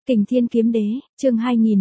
Kình Thiên Kiếm Đế, chương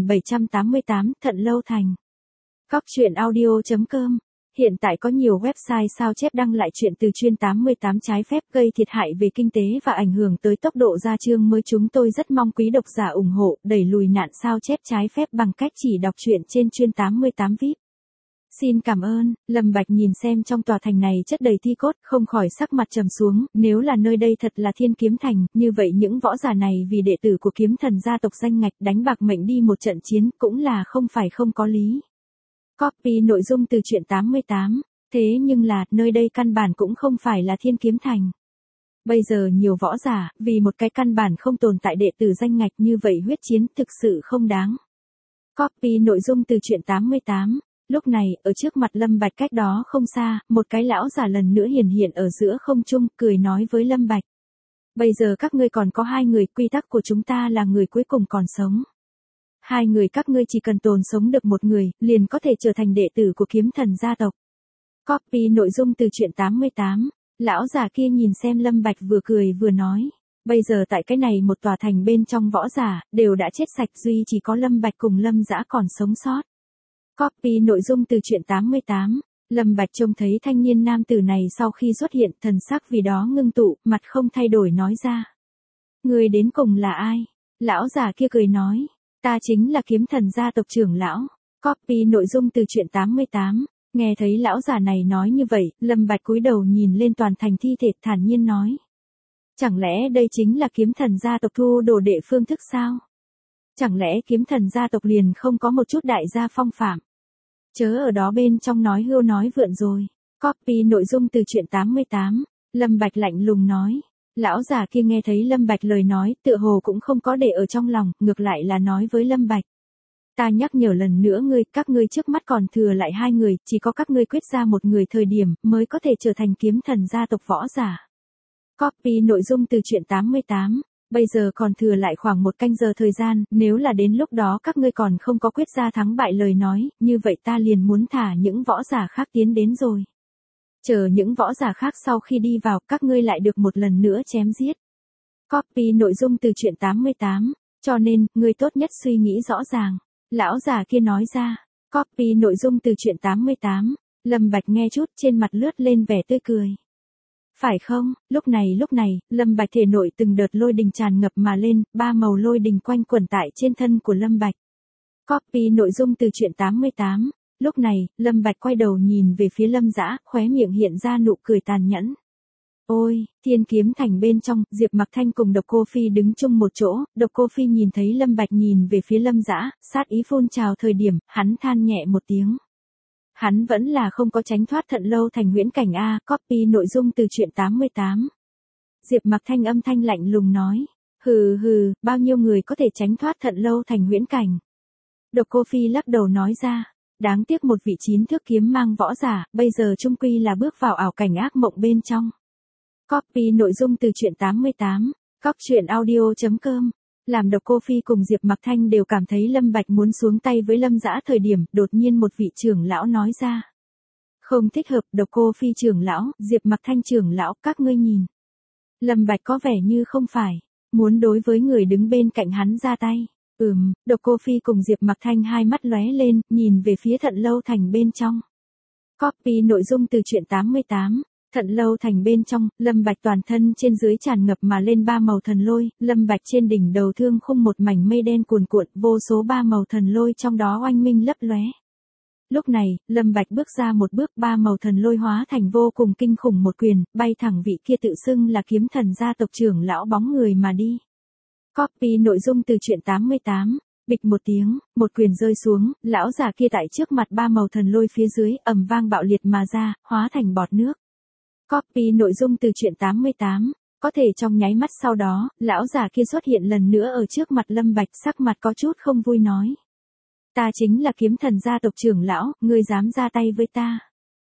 2788, Thận Lâu Thành. Cóc truyện audio.com. Hiện tại có nhiều website sao chép đăng lại chuyện từ chuyên 88 trái phép gây thiệt hại về kinh tế và ảnh hưởng tới tốc độ ra chương mới. Chúng tôi rất mong quý độc giả ủng hộ, đẩy lùi nạn sao chép trái phép bằng cách chỉ đọc truyện trên chuyên 88 VIP. Xin cảm ơn. Lâm Bạch nhìn xem trong tòa thành này chất đầy thi cốt, không khỏi sắc mặt trầm xuống. Nếu là nơi đây thật là Thiên Kiếm Thành, như vậy những võ giả này vì đệ tử của kiếm thần gia tộc danh ngạch đánh bạc mệnh đi một trận chiến cũng là không phải không có lý. Copy nội dung từ truyện 88. Thế nhưng là, nơi đây căn bản cũng không phải là Thiên Kiếm Thành. Bây giờ nhiều võ giả, vì một cái căn bản không tồn tại đệ tử danh ngạch như vậy huyết chiến thực sự không đáng. Copy nội dung từ truyện 88. Lúc này, ở trước mặt Lâm Bạch cách đó không xa, một cái lão giả lần nữa hiển hiện ở giữa không trung, cười nói với Lâm Bạch. Bây giờ các ngươi còn có 2 người, quy tắc của chúng ta là người cuối cùng còn sống. 2 người các ngươi chỉ cần tồn sống được một người, liền có thể trở thành đệ tử của kiếm thần gia tộc. Copy nội dung từ truyện 88. Lão giả kia nhìn xem Lâm Bạch vừa cười vừa nói. Bây giờ tại cái này một tòa thành bên trong võ giả, đều đã chết sạch, duy chỉ có Lâm Bạch cùng Lâm Dã còn sống sót. Copy nội dung từ truyện 88. Lâm Bạch trông thấy thanh niên nam tử này sau khi xuất hiện, thần sắc vì đó ngưng tụ, mặt không thay đổi nói ra. Người đến cùng là ai? Lão già kia cười nói. Ta chính là kiếm thần gia tộc trưởng lão. Copy nội dung từ truyện 88. Nghe thấy lão già này nói như vậy, Lâm Bạch cúi đầu nhìn lên toàn thành thi thể, thản nhiên nói. Chẳng lẽ đây chính là kiếm thần gia tộc thu đồ đệ phương thức sao? Chẳng lẽ kiếm thần gia tộc liền không có một chút đại gia phong phạm? Chớ ở đó bên trong nói hưu nói vượn rồi. Copy nội dung từ truyện 88. Lâm Bạch lạnh lùng nói. Lão già kia nghe thấy Lâm Bạch lời nói, tựa hồ cũng không có để ở trong lòng, ngược lại là nói với Lâm Bạch. Ta nhắc nhở lần nữa các ngươi trước mắt còn thừa lại 2 người, chỉ có các ngươi quyết ra một người thời điểm, mới có thể trở thành kiếm thần gia tộc võ giả. Copy nội dung từ truyện 88. Bây giờ còn thừa lại khoảng 1 canh giờ thời gian, nếu là đến lúc đó các ngươi còn không có quyết ra thắng bại lời nói, như vậy ta liền muốn thả những võ giả khác tiến đến rồi. Chờ những võ giả khác sau khi đi vào, các ngươi lại được một lần nữa chém giết. Copy nội dung từ truyện 88. Cho nên, ngươi tốt nhất suy nghĩ rõ ràng. Lão già kia nói ra. Copy nội dung từ truyện 88. Lâm Bạch nghe chút trên mặt lướt lên vẻ tươi cười. Phải không? Lúc này, Lâm Bạch thể nội từng đợt lôi đình tràn ngập mà lên, 3 màu lôi đình quanh quẩn tại trên thân của Lâm Bạch. Copy nội dung từ truyện 88. Lúc này, Lâm Bạch quay đầu nhìn về phía Lâm Dã, khóe miệng hiện ra nụ cười tàn nhẫn. Ôi, Thiên Kiếm Thành bên trong, Diệp Mặc Thanh cùng Độc Cô Phi đứng chung một chỗ, Độc Cô Phi nhìn thấy Lâm Bạch nhìn về phía Lâm Dã, sát ý phun trào thời điểm, hắn than nhẹ một tiếng. Hắn vẫn là không có tránh thoát Thận Lâu Thành huyễn cảnh a. Copy nội dung từ truyện 88. Diệp Mặc Thanh âm thanh lạnh lùng nói. Hừ, bao nhiêu người có thể tránh thoát Thận Lâu Thành huyễn cảnh. Độc Cô Phi lắc đầu nói ra. Đáng tiếc một vị 9 thước kiếm mang võ giả, bây giờ chung quy là bước vào ảo cảnh ác mộng bên trong. Copy nội dung từ truyện 88. Cóc truyện audio.com. Làm Độc Cô Phi cùng Diệp Mặc Thanh đều cảm thấy Lâm Bạch muốn xuống tay với Lâm Dã thời điểm, đột nhiên một vị trưởng lão nói ra. Không thích hợp. Độc Cô Phi trưởng lão, Diệp Mặc Thanh trưởng lão, các ngươi nhìn. Lâm Bạch có vẻ như không phải muốn đối với người đứng bên cạnh hắn ra tay. Độc Cô Phi cùng Diệp Mặc Thanh hai mắt lóe lên, nhìn về phía Thận Lâu Thành bên trong. Copy nội dung từ truyện 88. Thận Lâu Thành bên trong, Lâm Bạch toàn thân trên dưới tràn ngập mà lên 3 màu thần lôi, Lâm Bạch trên đỉnh đầu thương khung một mảnh mây đen cuồn cuộn, vô số 3 màu thần lôi trong đó oanh minh lấp lóe. Lúc này, Lâm Bạch bước ra một bước, 3 màu thần lôi hóa thành vô cùng kinh khủng một quyền, bay thẳng vị kia tự xưng là kiếm thần gia tộc trưởng lão bóng người mà đi. Copy nội dung từ truyện 88. Bịch một tiếng, một quyền rơi xuống, lão già kia tại trước mặt 3 màu thần lôi phía dưới, ầm vang bạo liệt mà ra, hóa thành bọt nước. Copy nội dung từ truyện 88. Có thể trong nháy mắt sau đó, lão già kia xuất hiện lần nữa ở trước mặt Lâm Bạch, sắc mặt có chút không vui nói. Ta chính là kiếm thần gia tộc trưởng lão, ngươi dám ra tay với ta.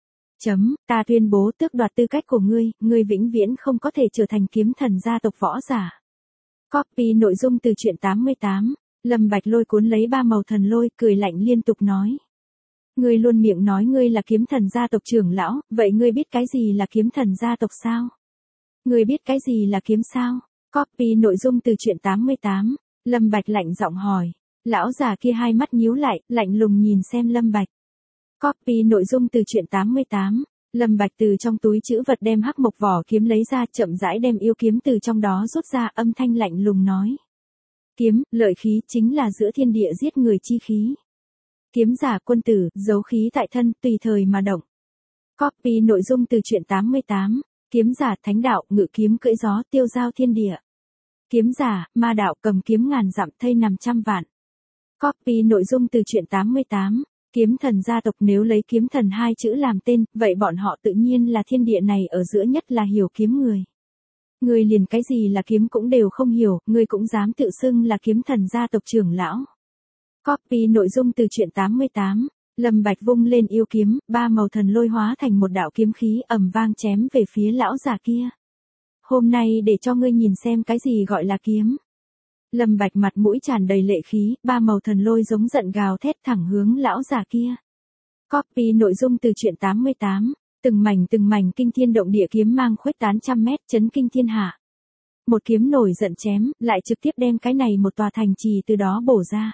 Ta tuyên bố tước đoạt tư cách của ngươi vĩnh viễn không có thể trở thành kiếm thần gia tộc võ giả. Copy nội dung từ truyện 88. Lâm Bạch lôi cuốn lấy 3 màu thần lôi, cười lạnh liên tục nói. Ngươi luôn miệng nói ngươi là kiếm thần gia tộc trưởng lão, vậy ngươi biết cái gì là kiếm thần gia tộc sao? Ngươi biết cái gì là kiếm sao? Copy nội dung từ truyện 88. Lâm Bạch lạnh giọng hỏi. Lão già kia hai mắt nhíu lại, lạnh lùng nhìn xem Lâm Bạch. Copy nội dung từ truyện 88. Lâm Bạch từ trong túi trữ vật đem hắc mộc vỏ kiếm lấy ra, chậm rãi đem yêu kiếm từ trong đó rút ra, âm thanh lạnh lùng nói. Kiếm, lợi khí chính là giữa thiên địa giết người chi khí. Kiếm giả quân tử, giấu khí tại thân, tùy thời mà động. Copy nội dung từ truyện 88. Kiếm giả thánh đạo, ngự kiếm cưỡi gió, tiêu giao thiên địa. Kiếm giả, ma đạo, cầm kiếm ngàn dặm, thây nằm trăm vạn. Copy nội dung từ truyện 88. Kiếm thần gia tộc, nếu lấy kiếm thần hai chữ làm tên, vậy bọn họ tự nhiên là thiên địa này ở giữa nhất là hiểu kiếm người. Người liền cái gì là kiếm cũng đều không hiểu, người cũng dám tự xưng là kiếm thần gia tộc trưởng lão. Copy nội dung từ truyện 88. Lâm Bạch vung lên yêu kiếm, ba màu thần lôi hóa thành một đạo kiếm khí ầm vang chém về phía lão già kia. Hôm nay để cho ngươi nhìn xem cái gì gọi là kiếm. Lâm Bạch mặt mũi tràn đầy lệ khí, ba màu thần lôi giống giận gào thét thẳng hướng lão già kia. Copy nội dung từ truyện 88. Từng mảnh kinh thiên động địa kiếm mang khuếch tán trăm mét, chấn kinh thiên hạ. Một kiếm nổi giận chém, lại trực tiếp đem cái này một tòa thành trì từ đó bổ ra.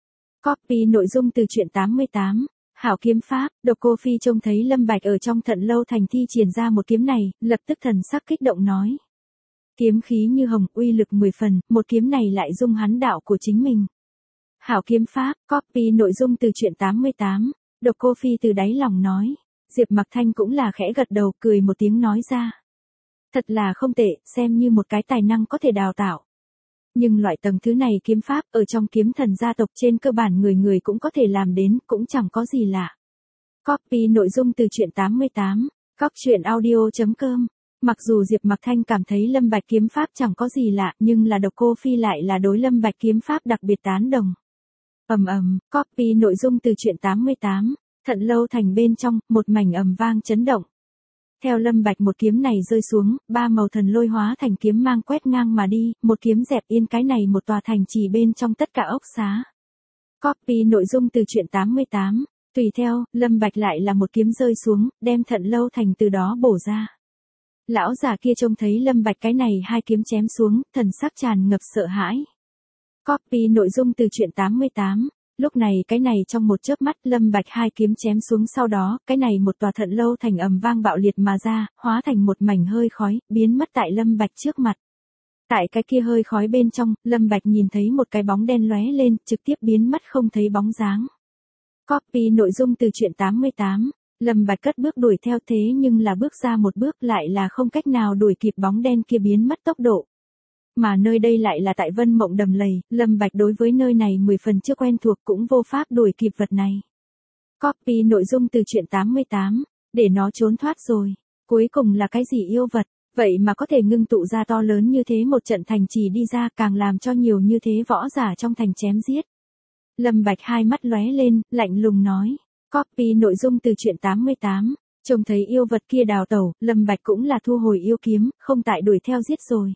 Copy nội dung từ truyện 88. Hảo kiếm pháp, Độc Cô Phi trông thấy Lâm Bạch ở trong Thận Lâu thành thi triển ra một kiếm này, lập tức thần sắc kích động nói. Kiếm khí như hồng, uy lực 10 phần, một kiếm này lại dung hắn đạo của chính mình. Hảo kiếm pháp, copy nội dung từ truyện 88. Độc Cô Phi từ đáy lòng nói. Diệp Mặc Thanh cũng là khẽ gật đầu, cười một tiếng nói ra. Thật là không tệ, xem như một cái tài năng có thể đào tạo. Nhưng loại tầng thứ này kiếm pháp, ở trong kiếm thần gia tộc trên cơ bản người người cũng có thể làm đến, cũng chẳng có gì lạ. Copy nội dung từ truyện 88. Coctruyện.audio.com. Mặc dù Diệp Mặc Thanh cảm thấy Lâm Bạch kiếm pháp chẳng có gì lạ, nhưng là Độc Cô Phi lại là đối Lâm Bạch kiếm pháp đặc biệt tán đồng. Copy nội dung từ truyện 88. Thận Lâu thành bên trong, một mảnh ầm vang chấn động. Theo Lâm Bạch một kiếm này rơi xuống, ba màu thần lôi hóa thành kiếm mang quét ngang mà đi, một kiếm dẹp yên cái này một tòa thành trì bên trong tất cả ốc xá. Copy nội dung từ truyện 88. Tùy theo, Lâm Bạch lại là một kiếm rơi xuống, đem Thận Lâu thành từ đó bổ ra. Lão già kia trông thấy Lâm Bạch cái này hai kiếm chém xuống, thần sắc tràn ngập sợ hãi. Copy nội dung từ truyện 88. Lúc này cái này trong một chớp mắt Lâm Bạch hai kiếm chém xuống, sau đó, cái này một tòa Thận Lâu thành ầm vang bạo liệt mà ra, hóa thành một mảnh hơi khói, biến mất tại Lâm Bạch trước mặt. Tại cái kia hơi khói bên trong, Lâm Bạch nhìn thấy một cái bóng đen lóe lên, trực tiếp biến mất không thấy bóng dáng. Copy nội dung từ truyện 88. Lâm Bạch cất bước đuổi theo, thế nhưng là bước ra một bước lại là không cách nào đuổi kịp bóng đen kia biến mất tốc độ. Mà nơi đây lại là tại Vân Mộng Đầm Lầy, Lâm Bạch đối với nơi này 10 phần chưa quen thuộc, cũng vô pháp đuổi kịp vật này. Copy nội dung từ truyện 88. Để nó trốn thoát rồi. Cuối cùng là cái gì yêu vật, vậy mà có thể ngưng tụ ra to lớn như thế một trận thành trì đi ra, càng làm cho nhiều như thế võ giả trong thành chém giết. Lâm Bạch hai mắt lóe lên, lạnh lùng nói. Copy nội dung từ truyện 88. Trông thấy yêu vật kia đào tẩu, Lâm Bạch cũng là thu hồi yêu kiếm, không tại đuổi theo giết rồi.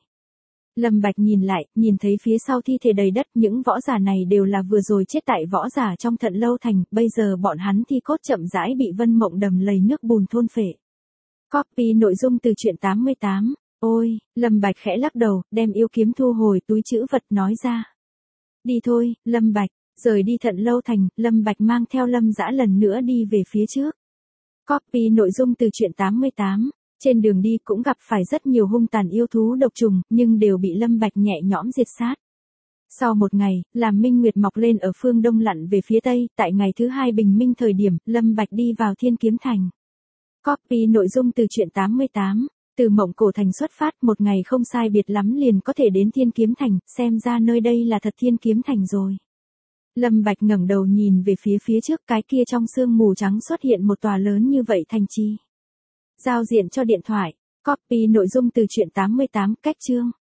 Lâm Bạch nhìn lại, nhìn thấy phía sau thi thể đầy đất, những võ giả này đều là vừa rồi chết tại võ giả trong Thận Lâu thành, bây giờ bọn hắn thi cốt chậm rãi bị Vân Mộng Đầm Lầy nước bùn thôn phệ. Copy nội dung từ truyện 88. Ôi, Lâm Bạch khẽ lắc đầu, đem yêu kiếm thu hồi túi trữ vật nói ra. Đi thôi, Lâm Bạch. Rời đi Thận Lâu thành, Lâm Bạch mang theo Lâm Dã lần nữa đi về phía trước. Copy nội dung từ truyện 88. Trên đường đi cũng gặp phải rất nhiều hung tàn yêu thú độc trùng, nhưng đều bị Lâm Bạch nhẹ nhõm diệt sát. Sau một ngày, làm minh nguyệt mọc lên ở phương đông lặn về phía tây, tại ngày thứ hai bình minh thời điểm, Lâm Bạch đi vào Thiên Kiếm Thành. Copy nội dung từ truyện 88. Từ Mộng Cổ Thành xuất phát, một ngày không sai biệt lắm liền có thể đến Thiên Kiếm Thành, xem ra nơi đây là thật Thiên Kiếm Thành rồi. Lâm Bạch ngẩng đầu nhìn về phía trước, cái kia trong sương mù trắng xuất hiện một tòa lớn như vậy thành trì. Giao diện cho điện thoại. Copy nội dung từ truyện 88, cách chương.